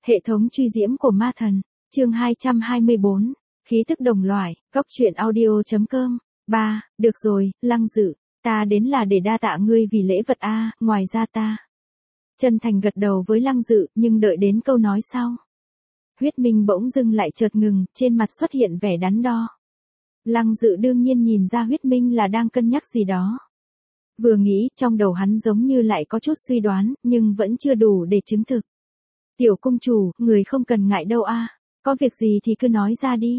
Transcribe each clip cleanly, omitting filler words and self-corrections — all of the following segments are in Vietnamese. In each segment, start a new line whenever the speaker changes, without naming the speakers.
Hệ thống truy diễm của ma thần, chương 224, khí tức đồng loại, góc truyện audio.com. Được rồi, Lăng Dự, ta đến là để đa tạ ngươi vì lễ vật a, ngoài ra ta. Chân thành gật đầu với Lăng Dự, nhưng đợi đến câu nói sau. Huyết Minh bỗng dưng lại chợt ngừng, trên mặt xuất hiện vẻ đắn đo. Lăng Dự đương nhiên nhìn ra Huyết Minh là đang cân nhắc gì đó. Vừa nghĩ, trong đầu hắn giống như lại có chút suy đoán, nhưng vẫn chưa đủ để chứng thực. Tiểu cung chủ, người không cần ngại đâu a, có việc gì thì cứ nói ra đi,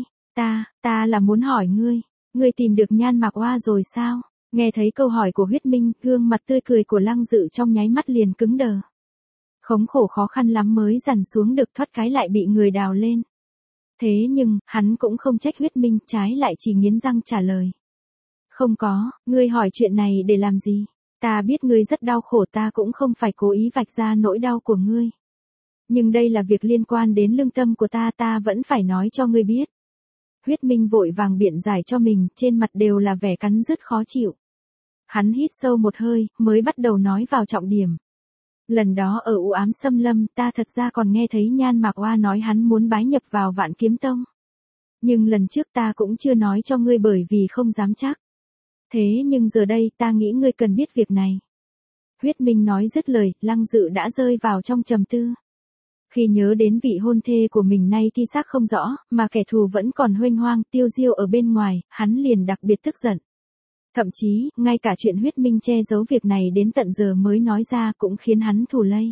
ta là muốn hỏi ngươi tìm được Nhan Mạc Oa rồi sao? Nghe thấy câu hỏi của Huyết Minh, gương mặt tươi cười của Lăng Dự trong nháy mắt liền cứng đờ. Khống khổ khó khăn lắm mới dằn xuống được, thoát cái lại bị người đào lên. Thế nhưng, hắn cũng không trách Huyết Minh, trái lại chỉ nghiến răng trả lời. Không có, ngươi hỏi chuyện này để làm gì? Ta biết ngươi rất đau khổ, ta cũng không phải cố ý vạch ra nỗi đau của ngươi. Nhưng đây là việc liên quan đến lương tâm của ta vẫn phải nói cho ngươi biết. Huyết Minh vội vàng biện giải cho mình, trên mặt đều là vẻ cắn rứt khó chịu. Hắn hít sâu một hơi, mới bắt đầu nói vào trọng điểm. Lần đó ở U Ám Xâm Lâm, ta thật ra còn nghe thấy Nhan Mạc Oa nói hắn muốn bái nhập vào Vạn Kiếm Tông. Nhưng lần trước ta cũng chưa nói cho ngươi bởi vì không dám chắc. Thế nhưng giờ đây ta nghĩ ngươi cần biết việc này. Huyết Minh nói dứt lời, Lăng Dự đã rơi vào trong trầm tư. Khi nhớ đến vị hôn thê của mình nay thi xác không rõ, mà kẻ thù vẫn còn huênh hoang tiêu diêu ở bên ngoài, hắn liền đặc biệt tức giận. Thậm chí, ngay cả chuyện Huyết Minh che giấu việc này đến tận giờ mới nói ra cũng khiến hắn thù lây.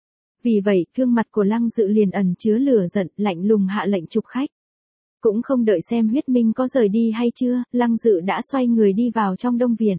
Vì vậy, gương mặt của Lăng Dự liền ẩn chứa lửa giận, lạnh lùng hạ lệnh trục khách. Cũng không đợi xem Huyết Minh có rời đi hay chưa, Lăng Dự đã xoay người đi vào trong Đông Viện.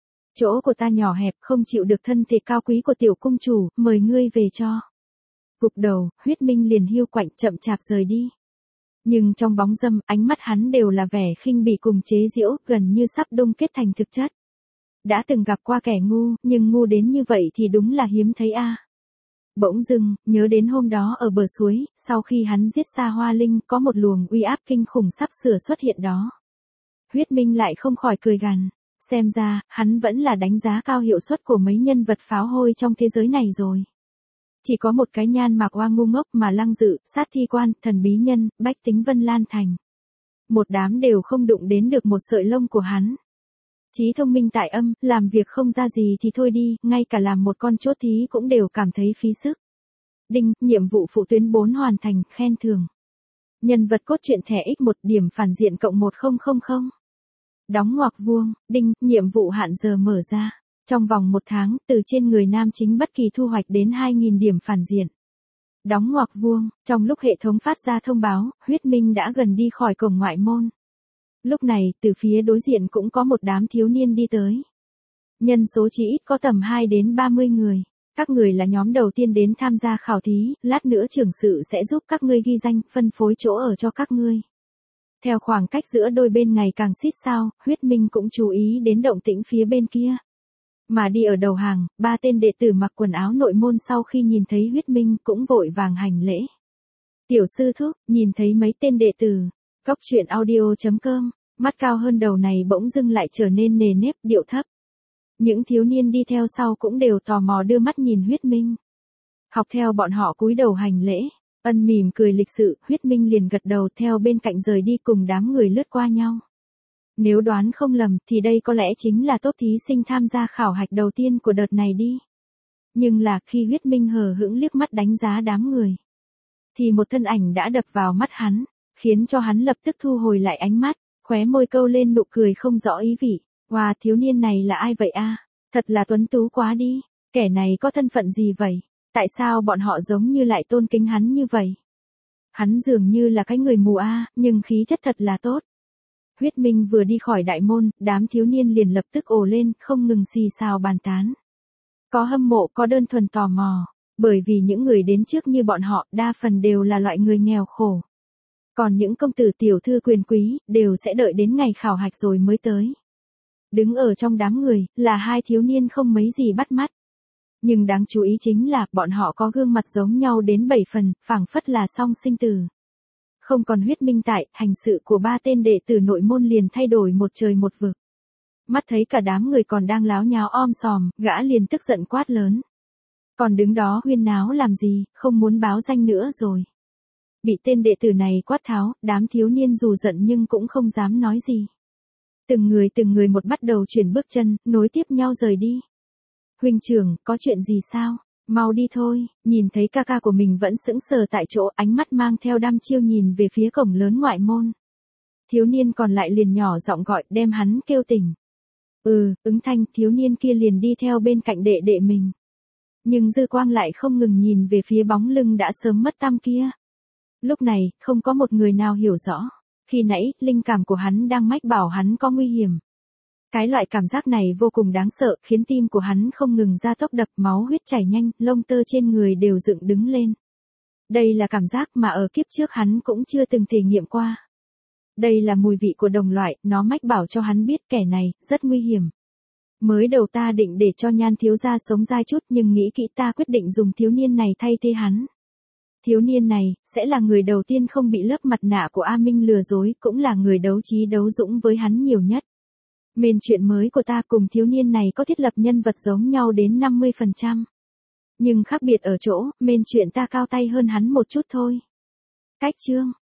Chỗ của ta nhỏ hẹp, không chịu được thân thể cao quý của tiểu cung chủ, mời ngươi về cho. Gục đầu, Huyết Minh liền hiu quạnh chậm chạp rời đi. Nhưng trong bóng dâm, ánh mắt hắn đều là vẻ khinh bỉ cùng chế giễu, gần như sắp đông kết thành thực chất. Đã từng gặp qua kẻ ngu, nhưng ngu đến như vậy thì đúng là hiếm thấy a. Bỗng dưng, nhớ đến hôm đó ở bờ suối, sau khi hắn giết Sa Hoa Linh, có một luồng uy áp kinh khủng sắp sửa xuất hiện đó. Huyết Minh lại không khỏi cười gằn, xem ra, hắn vẫn là đánh giá cao hiệu suất của mấy nhân vật pháo hôi trong thế giới này rồi. Chỉ có một cái Nhan Mạc Oa ngu ngốc mà Lăng Dự, Sát Thi Quan, Thần Bí Nhân, Bách Tính Vân Lan Thành. Một đám đều không đụng đến được một sợi lông của hắn. Trí thông minh tại âm, làm việc không ra gì thì thôi đi, ngay cả làm một con chốt thí cũng đều cảm thấy phí sức. Đinh, nhiệm vụ phụ tuyến 4 hoàn thành, khen thưởng. Nhân vật cốt truyện thẻ X1 điểm phản diện cộng 1000. Đóng ngoặc vuông, đinh, nhiệm vụ hạn giờ mở ra. Trong vòng 1 tháng, từ trên người nam chính bất kỳ thu hoạch đến 2000 điểm phản diện. Đóng ngoặc vuông, trong lúc hệ thống phát ra thông báo, Huyết Minh đã gần đi khỏi cổng ngoại môn. Lúc này, từ phía đối diện cũng có một đám thiếu niên đi tới. Nhân số chỉ ít có tầm 2 đến 30 người. Các người là nhóm đầu tiên đến tham gia khảo thí, lát nữa trưởng sự sẽ giúp các ngươi ghi danh, phân phối chỗ ở cho các ngươi. Theo khoảng cách giữa đôi bên ngày càng xít sao, Huyết Minh cũng chú ý đến động tĩnh phía bên kia. Mà đi ở đầu hàng, 3 tên đệ tử mặc quần áo nội môn sau khi nhìn thấy Huyết Minh cũng vội vàng hành lễ. Tiểu sư thúc, nhìn thấy mấy tên đệ tử, góc truyện audio.com, mắt cao hơn đầu này bỗng dưng lại trở nên nề nếp, điệu thấp. Những thiếu niên đi theo sau cũng đều tò mò đưa mắt nhìn Huyết Minh. Học theo bọn họ cúi đầu hành lễ, ân mỉm cười lịch sự, Huyết Minh liền gật đầu theo bên cạnh rời đi cùng đám người lướt qua nhau. Nếu đoán không lầm thì đây có lẽ chính là top thí sinh tham gia khảo hạch đầu tiên của đợt này đi. Nhưng là khi Huyết Minh hờ hững liếc mắt đánh giá đám người, thì một thân ảnh đã đập vào mắt hắn, khiến cho hắn lập tức thu hồi lại ánh mắt, khóe môi câu lên nụ cười không rõ ý vị. Wow, thiếu niên này là ai vậy a? Thật là tuấn tú quá đi, kẻ này có thân phận gì vậy? Tại sao bọn họ giống như lại tôn kính hắn như vậy? Hắn dường như là cái người mù a, nhưng khí chất thật là tốt. Huyết Minh vừa đi khỏi đại môn, đám thiếu niên liền lập tức ồ lên, không ngừng xì xào bàn tán. Có hâm mộ, có đơn thuần tò mò, bởi vì những người đến trước như bọn họ, đa phần đều là loại người nghèo khổ. Còn những công tử tiểu thư quyền quý, đều sẽ đợi đến ngày khảo hạch rồi mới tới. Đứng ở trong đám người, là 2 thiếu niên không mấy gì bắt mắt. Nhưng đáng chú ý chính là, bọn họ có gương mặt giống nhau đến 7 phần, phảng phất là song sinh tử. Không còn Huyết Minh tại, hành sự của 3 tên đệ tử nội môn liền thay đổi một trời một vực. Mắt thấy cả đám người còn đang láo nháo om sòm, gã liền tức giận quát lớn. Còn đứng đó huyên náo làm gì, không muốn báo danh nữa rồi. Bị tên đệ tử này quát tháo, đám thiếu niên dù giận nhưng cũng không dám nói gì. Từng người một bắt đầu chuyển bước chân, nối tiếp nhau rời đi. Huynh trưởng, có chuyện gì sao? Mau đi thôi. Nhìn thấy ca ca của mình vẫn sững sờ tại chỗ, ánh mắt mang theo đăm chiêu nhìn về phía cổng lớn ngoại môn. Thiếu niên còn lại liền nhỏ giọng gọi, đem hắn kêu tỉnh. Ứng thanh, thiếu niên kia liền đi theo bên cạnh đệ đệ mình. Nhưng dư quang lại không ngừng nhìn về phía bóng lưng đã sớm mất tăm kia. Lúc này, không có một người nào hiểu rõ. Khi nãy, linh cảm của hắn đang mách bảo hắn có nguy hiểm. Cái loại cảm giác này vô cùng đáng sợ, khiến tim của hắn không ngừng ra tốc đập, máu huyết chảy nhanh, lông tơ trên người đều dựng đứng lên. Đây là cảm giác mà ở kiếp trước hắn cũng chưa từng thể nghiệm qua. Đây là mùi vị của đồng loại, nó mách bảo cho hắn biết kẻ này, rất nguy hiểm. Mới đầu ta định để cho Nhan thiếu gia sống dai chút nhưng nghĩ kỹ ta quyết định dùng thiếu niên này thay thế hắn. Thiếu niên này, sẽ là người đầu tiên không bị lớp mặt nạ của A Minh lừa dối, cũng là người đấu trí đấu dũng với hắn nhiều nhất. Mên chuyện mới của ta cùng thiếu niên này có thiết lập nhân vật giống nhau đến 50%. Nhưng khác biệt ở chỗ, mên chuyện ta cao tay hơn hắn một chút thôi. Cách chương